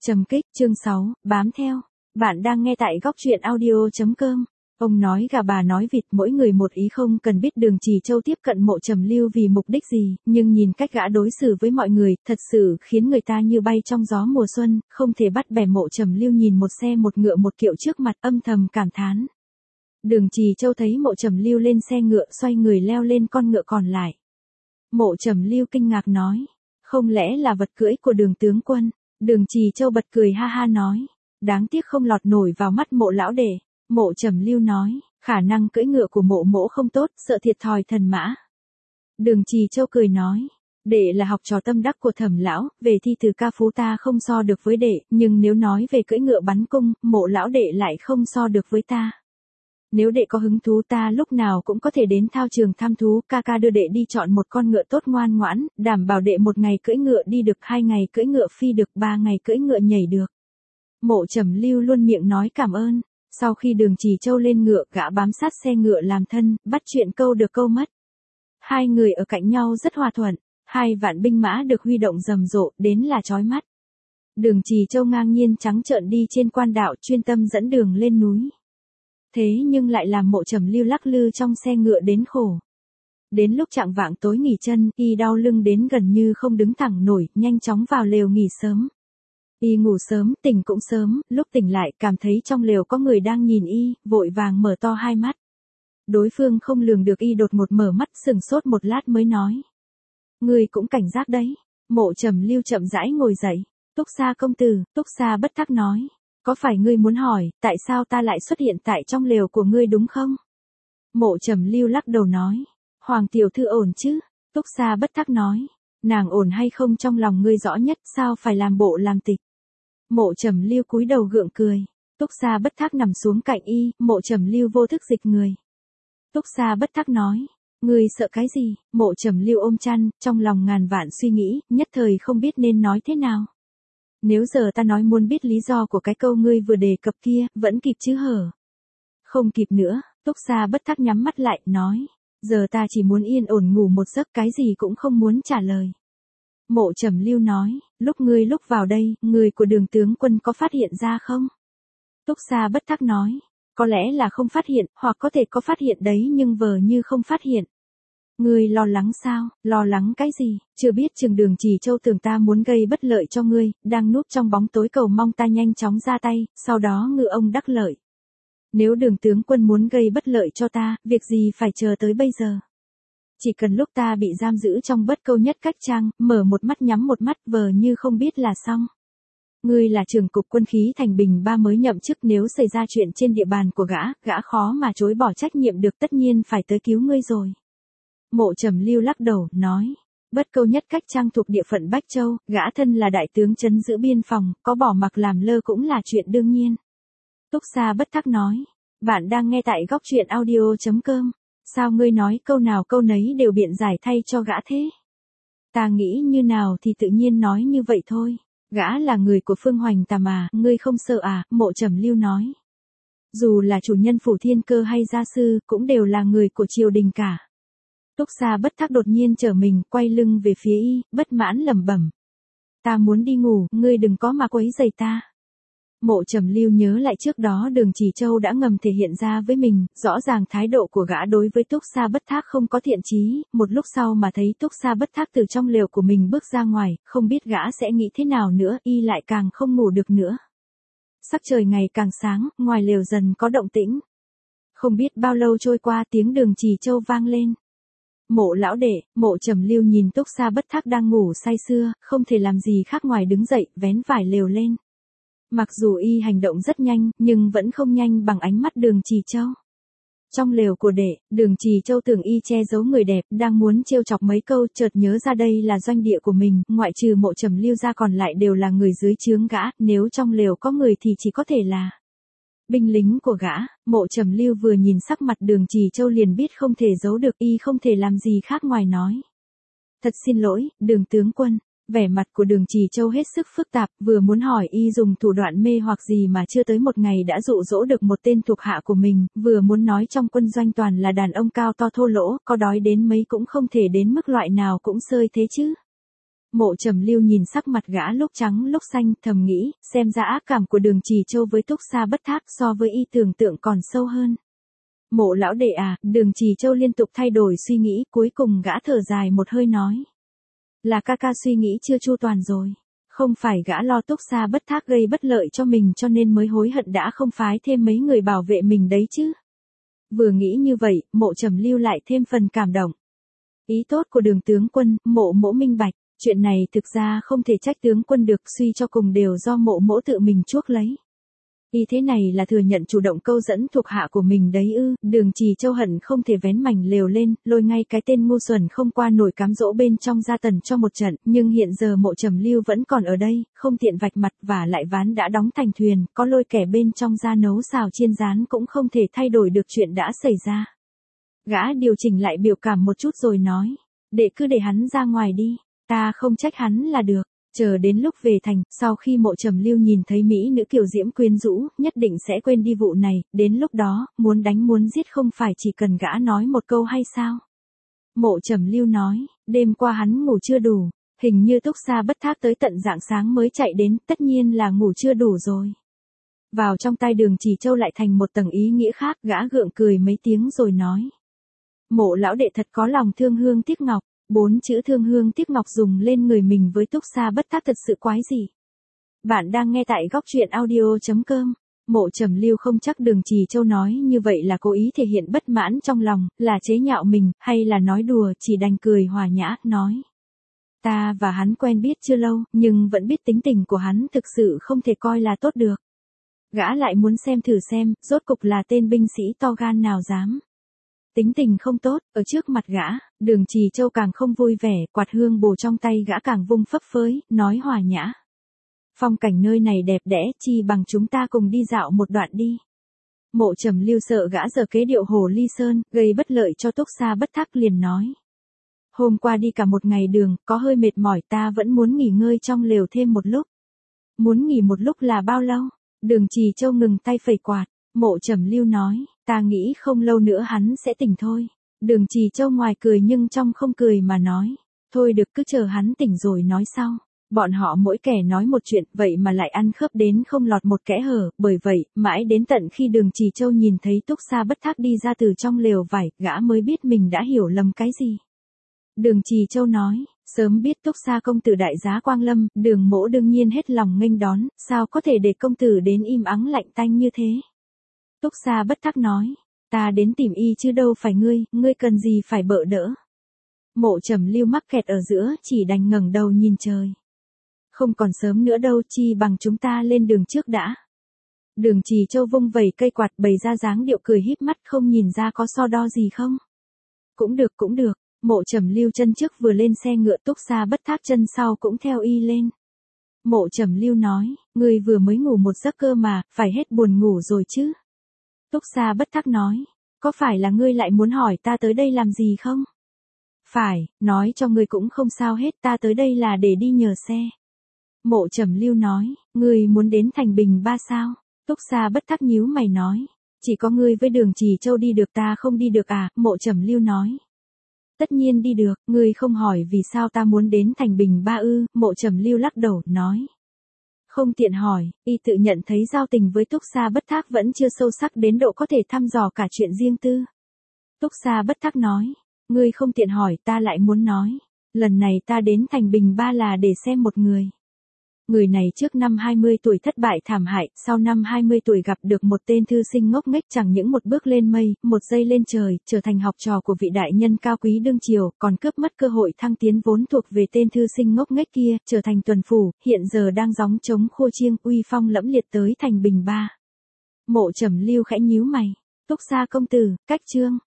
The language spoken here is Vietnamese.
Trầm kích, chương 6, bám theo. Bạn đang nghe tại góc truyện audio.com. Ông nói gà bà nói vịt, mỗi người một ý, không cần biết Đường Trì Châu tiếp cận Mộ Trầm Lưu vì mục đích gì, nhưng nhìn cách gã đối xử với mọi người, thật sự khiến người ta như bay trong gió mùa xuân, không thể bắt bẻ. Mộ Trầm Lưu nhìn một xe một ngựa một kiệu trước mặt, âm thầm cảm thán. Đường Trì Châu thấy Mộ Trầm Lưu lên xe ngựa, xoay người leo lên con ngựa còn lại. Mộ Trầm Lưu kinh ngạc nói, không lẽ là vật cưỡi của Đường tướng quân? Đường Trì Châu bật cười ha ha nói, đáng tiếc không lọt nổi vào mắt Mộ lão đệ. Mộ Trầm Lưu nói, khả năng cưỡi ngựa của Mộ mỗ không tốt, sợ thiệt thòi thần mã. Đường Trì Châu cười nói, đệ là học trò tâm đắc của Thẩm lão, về thi từ ca phú ta không so được với đệ, nhưng nếu nói về cưỡi ngựa bắn cung, Mộ lão đệ lại không so được với ta. Nếu đệ có hứng thú, ta lúc nào cũng có thể đến thao trường tham thú, ca ca đưa đệ đi chọn một con ngựa tốt ngoan ngoãn, đảm bảo đệ 1 ngày cưỡi ngựa đi được, 2 ngày cưỡi ngựa phi được, 3 ngày cưỡi ngựa nhảy được. Mộ Trầm Lưu luôn miệng nói cảm ơn. Sau khi Đường Trì Châu lên ngựa, gã bám sát xe ngựa làm thân, bắt chuyện câu được câu mất. Hai người ở cạnh nhau rất hòa thuận, 2 vạn binh mã được huy động rầm rộ, đến là chói mắt. Đường Trì Châu ngang nhiên trắng trợn đi trên quan đạo, chuyên tâm dẫn đường lên núi. Thế nhưng lại làm Mộ Trầm Lưu lắc lư trong xe ngựa đến khổ. Đến lúc chạng vạng tối nghỉ chân, y đau lưng đến gần như không đứng thẳng nổi, nhanh chóng vào lều nghỉ sớm. Y ngủ sớm, tỉnh cũng sớm, lúc tỉnh lại cảm thấy trong lều có người đang nhìn y, vội vàng mở to 2 mắt. Đối phương không lường được y đột ngột mở mắt, sững sốt một lát mới nói. Ngươi cũng cảnh giác đấy. Mộ Trầm Lưu chậm rãi ngồi dậy. Túc Sa công tử, Túc Sa bất thắc nói. Có phải ngươi muốn hỏi, tại sao ta lại xuất hiện tại trong lều của ngươi đúng không? Mộ Trầm Lưu lắc đầu nói. Hoàng tiểu thư ổn chứ? Túc Sa bất thắc nói. Nàng ổn hay không trong lòng ngươi rõ nhất, sao phải làm bộ làm tịch? Mộ Trầm Lưu cúi đầu gượng cười. Túc Sa bất thắc nằm xuống cạnh y, Mộ Trầm Lưu vô thức dịch người. Túc Sa bất thắc nói. Ngươi sợ cái gì? Mộ Trầm Lưu ôm chăn, trong lòng ngàn vạn suy nghĩ, nhất thời không biết nên nói thế nào. Nếu giờ ta nói muốn biết lý do của cái câu ngươi vừa đề cập kia, vẫn kịp chứ hở? Không kịp nữa. Túc Sa bất thắc nhắm mắt lại, nói. Giờ ta chỉ muốn yên ổn ngủ một giấc, cái gì cũng không muốn trả lời. Mộ Trầm Lưu nói, lúc vào đây, người của Đường tướng quân có phát hiện ra không? Túc Sa bất thắc nói, có lẽ là không phát hiện, hoặc có thể có phát hiện đấy nhưng vờ như không phát hiện. Ngươi lo lắng sao? Lo lắng cái gì? Chưa biết chừng Đường Trì Châu tưởng ta muốn gây bất lợi cho ngươi, đang núp trong bóng tối cầu mong ta nhanh chóng ra tay, sau đó ngư ông đắc lợi. Nếu Đường tướng quân muốn gây bất lợi cho ta, việc gì phải chờ tới bây giờ? Chỉ cần lúc ta bị giam giữ trong Bất Câu Nhất Cách Trang, mở một mắt nhắm một mắt, vờ như không biết là xong. Ngươi là trưởng cục quân khí thành Bình Ba mới nhậm chức, nếu xảy ra chuyện trên địa bàn của gã khó mà chối bỏ trách nhiệm được, tất nhiên phải tới cứu ngươi rồi. Mộ Trầm Lưu lắc đầu, nói, Bất Câu Nhất Cách Trang thuộc địa phận Bách Châu, gã thân là đại tướng trấn giữ biên phòng, có bỏ mặc làm lơ cũng là chuyện đương nhiên. Túc Sa bất thắc nói, bạn đang nghe tại góc truyện audio.com. Sao ngươi nói câu nào câu nấy đều biện giải thay cho gã thế? Ta nghĩ như nào thì tự nhiên nói như vậy thôi. Gã là người của Phương Hoành ta mà, ngươi không sợ à? Mộ Trầm Lưu nói. Dù là chủ nhân Phủ Thiên Cơ hay gia sư, cũng đều là người của triều đình cả. Túc Sa bất thắc đột nhiên trở mình, quay lưng về phía y, bất mãn lẩm bẩm. Ta muốn đi ngủ, ngươi đừng có mà quấy rầy ta. Mộ Trầm Lưu nhớ lại trước đó Đường Trì Châu đã ngầm thể hiện ra với mình, rõ ràng thái độ của gã đối với Túc Sa bất thắc không có thiện chí, một lúc sau mà thấy Túc Sa bất thắc từ trong lều của mình bước ra ngoài, không biết gã sẽ nghĩ thế nào nữa, y lại càng không ngủ được nữa. Sắc trời ngày càng sáng, ngoài lều dần có động tĩnh. Không biết bao lâu trôi qua, tiếng Đường Trì Châu vang lên. Mộ lão đệ. Mộ Trầm Lưu nhìn Túc Sa bất thắc đang ngủ say sưa, không thể làm gì khác ngoài đứng dậy, vén vải lều lên. Mặc dù y hành động rất nhanh, nhưng vẫn không nhanh bằng ánh mắt Đường Trì Châu. Trong lều của đệ, Đường Trì Châu tưởng y che giấu người đẹp, đang muốn trêu chọc mấy câu, chợt nhớ ra đây là doanh địa của mình, ngoại trừ Mộ Trầm Lưu ra còn lại đều là người dưới trướng gã, nếu trong lều có người thì chỉ có thể là binh lính của gã. Mộ Trầm Lưu vừa nhìn sắc mặt Đường Trì Châu liền biết không thể giấu được, y không thể làm gì khác ngoài nói. Thật xin lỗi, Đường tướng quân. Vẻ mặt của Đường Trì Châu hết sức phức tạp, vừa muốn hỏi y dùng thủ đoạn mê hoặc gì mà chưa tới 1 ngày đã dụ dỗ được một tên thuộc hạ của mình, vừa muốn nói trong quân doanh toàn là đàn ông cao to thô lỗ, có đói đến mấy cũng không thể đến mức loại nào cũng xơi thế chứ. Mộ Trầm Lưu nhìn sắc mặt gã lúc trắng lúc xanh, thầm nghĩ, xem ra ác cảm của Đường Trì Châu với Túc Sa Bất Thác so với y tưởng tượng còn sâu hơn. Mộ lão đệ à, Đường Trì Châu liên tục thay đổi suy nghĩ, cuối cùng gã thở dài một hơi nói. Là ca ca suy nghĩ chưa chu toàn rồi. Không phải gã lo Túc Sa Bất Thác gây bất lợi cho mình cho nên mới hối hận đã không phái thêm mấy người bảo vệ mình đấy chứ. Vừa nghĩ như vậy, Mộ Trầm Lưu lại thêm phần cảm động. Ý tốt của Đường tướng quân, Mộ mỗ minh bạch, chuyện này thực ra không thể trách tướng quân được, suy cho cùng đều do Mộ mỗ tự mình chuốc lấy. Ý thế này là thừa nhận chủ động câu dẫn thuộc hạ của mình đấy ư? Đường Trì Châu hận không thể vén mảnh lều lên, lôi ngay cái tên ngu xuẩn không qua nổi cám dỗ bên trong gia tần cho một trận, nhưng hiện giờ Mộ Trầm Lưu vẫn còn ở đây, không tiện vạch mặt và lại ván đã đóng thành thuyền, có lôi kẻ bên trong ra nấu xào chiên rán cũng không thể thay đổi được chuyện đã xảy ra. Gã điều chỉnh lại biểu cảm một chút rồi nói, cứ để hắn ra ngoài đi, ta không trách hắn là được. Chờ đến lúc về thành, sau khi Mộ Trầm Lưu nhìn thấy mỹ nữ kiều diễm quyến rũ, nhất định sẽ quên đi vụ này, đến lúc đó, muốn đánh muốn giết không phải chỉ cần gã nói một câu hay sao? Mộ Trầm Lưu nói, đêm qua hắn ngủ chưa đủ, hình như Túc Sa Bất Thác tới tận rạng sáng mới chạy đến, tất nhiên là ngủ chưa đủ rồi. Vào trong tai Đường Trì Châu lại thành một tầng ý nghĩa khác, gã gượng cười mấy tiếng rồi nói. Mộ lão đệ thật có lòng thương hương tiếc ngọc. 4 chữ thương hương tiếc ngọc dùng lên người mình với Túc Sa Bất Thác thật sự quái gì. Bạn đang nghe tại góc truyện audio.com. Mộ Trầm Lưu không chắc Đường Trì Châu nói như vậy là cố ý thể hiện bất mãn trong lòng, là chế nhạo mình, hay là nói đùa, chỉ đành cười hòa nhã, nói. Ta và hắn quen biết chưa lâu, nhưng vẫn biết tính tình của hắn thực sự không thể coi là tốt được. Gã lại muốn xem thử xem, rốt cục là tên binh sĩ to gan nào dám. Tính tình không tốt, ở trước mặt gã, Đường Trì Châu càng không vui vẻ, quạt hương bồ trong tay gã càng vung phấp phới, nói hòa nhã. Phong cảnh nơi này đẹp đẽ, chi bằng chúng ta cùng đi dạo một đoạn đi. Mộ Trầm Lưu sợ gã giờ kế điệu hồ ly sơn, gây bất lợi cho Túc Sa Bất Thác liền nói. Hôm qua đi cả một ngày đường, có hơi mệt mỏi, ta vẫn muốn nghỉ ngơi trong lều thêm một lúc. Muốn nghỉ một lúc là bao lâu? Đường Trì Châu ngừng tay phẩy quạt. Mộ Trầm Lưu nói, ta nghĩ không lâu nữa hắn sẽ tỉnh thôi. Đường Trì Châu ngoài cười nhưng trong không cười mà nói, thôi được cứ chờ hắn tỉnh rồi nói sau. Bọn họ mỗi kẻ nói một chuyện, vậy mà lại ăn khớp đến không lọt một kẽ hở, bởi vậy, mãi đến tận khi Đường Trì Châu nhìn thấy Túc Sa Bất Thác đi ra từ trong lều vải, gã mới biết mình đã hiểu lầm cái gì. Đường Trì Châu nói, sớm biết Túc Sa công tử đại giá quang lâm, Đường mỗ đương nhiên hết lòng nghênh đón, sao có thể để công tử đến im ắng lạnh tanh như thế. Túc Sa Bất Thác nói, ta đến tìm y chứ đâu phải ngươi cần gì phải bợ đỡ. Mộ Trầm Lưu mắc kẹt ở giữa, chỉ đành ngẩng đầu nhìn trời. Không còn sớm nữa đâu, chi bằng chúng ta lên đường trước đã. Đường Trì Châu vung vẩy cây quạt bày ra dáng điệu cười híp mắt, không nhìn ra có so đo gì không. Cũng được, Mộ Trầm Lưu chân trước vừa lên xe ngựa, Túc Sa Bất Thác chân sau cũng theo y lên. Mộ Trầm Lưu nói, ngươi vừa mới ngủ một giấc cơ mà, phải hết buồn ngủ rồi chứ. Túc Sa Bất Thác nói, có phải là ngươi lại muốn hỏi ta tới đây làm gì không? Phải, nói cho ngươi cũng không sao hết, ta tới đây là để đi nhờ xe. Mộ Trầm Lưu nói, ngươi muốn đến thành Bình Ba sao? Túc Sa Bất Thác nhíu mày nói, chỉ có ngươi với Đường Trì Châu đi được, ta không đi được à? Mộ Trầm Lưu nói, tất nhiên đi được, ngươi không hỏi vì sao ta muốn đến thành Bình Ba ư? Mộ Trầm Lưu lắc đầu, nói. Không tiện hỏi, y tự nhận thấy giao tình với Túc Sa Bất Thác vẫn chưa sâu sắc đến độ có thể thăm dò cả chuyện riêng tư. Túc Sa Bất Thác nói, ngươi không tiện hỏi, ta lại muốn nói. Lần này ta đến thành Bình Ba là để xem một người. Người này trước năm 20 tuổi thất bại thảm hại, sau năm 20 tuổi gặp được một tên thư sinh ngốc nghếch, chẳng những một bước lên mây, một giây lên trời, trở thành học trò của vị đại nhân cao quý đương triều, còn cướp mất cơ hội thăng tiến vốn thuộc về tên thư sinh ngốc nghếch kia, trở thành tuần phủ, hiện giờ đang gióng trống khua chiêng, uy phong lẫm liệt tới thành Bình Ba. Mộ Trầm Lưu khẽ nhíu mày, Túc Sa công tử, cách chương.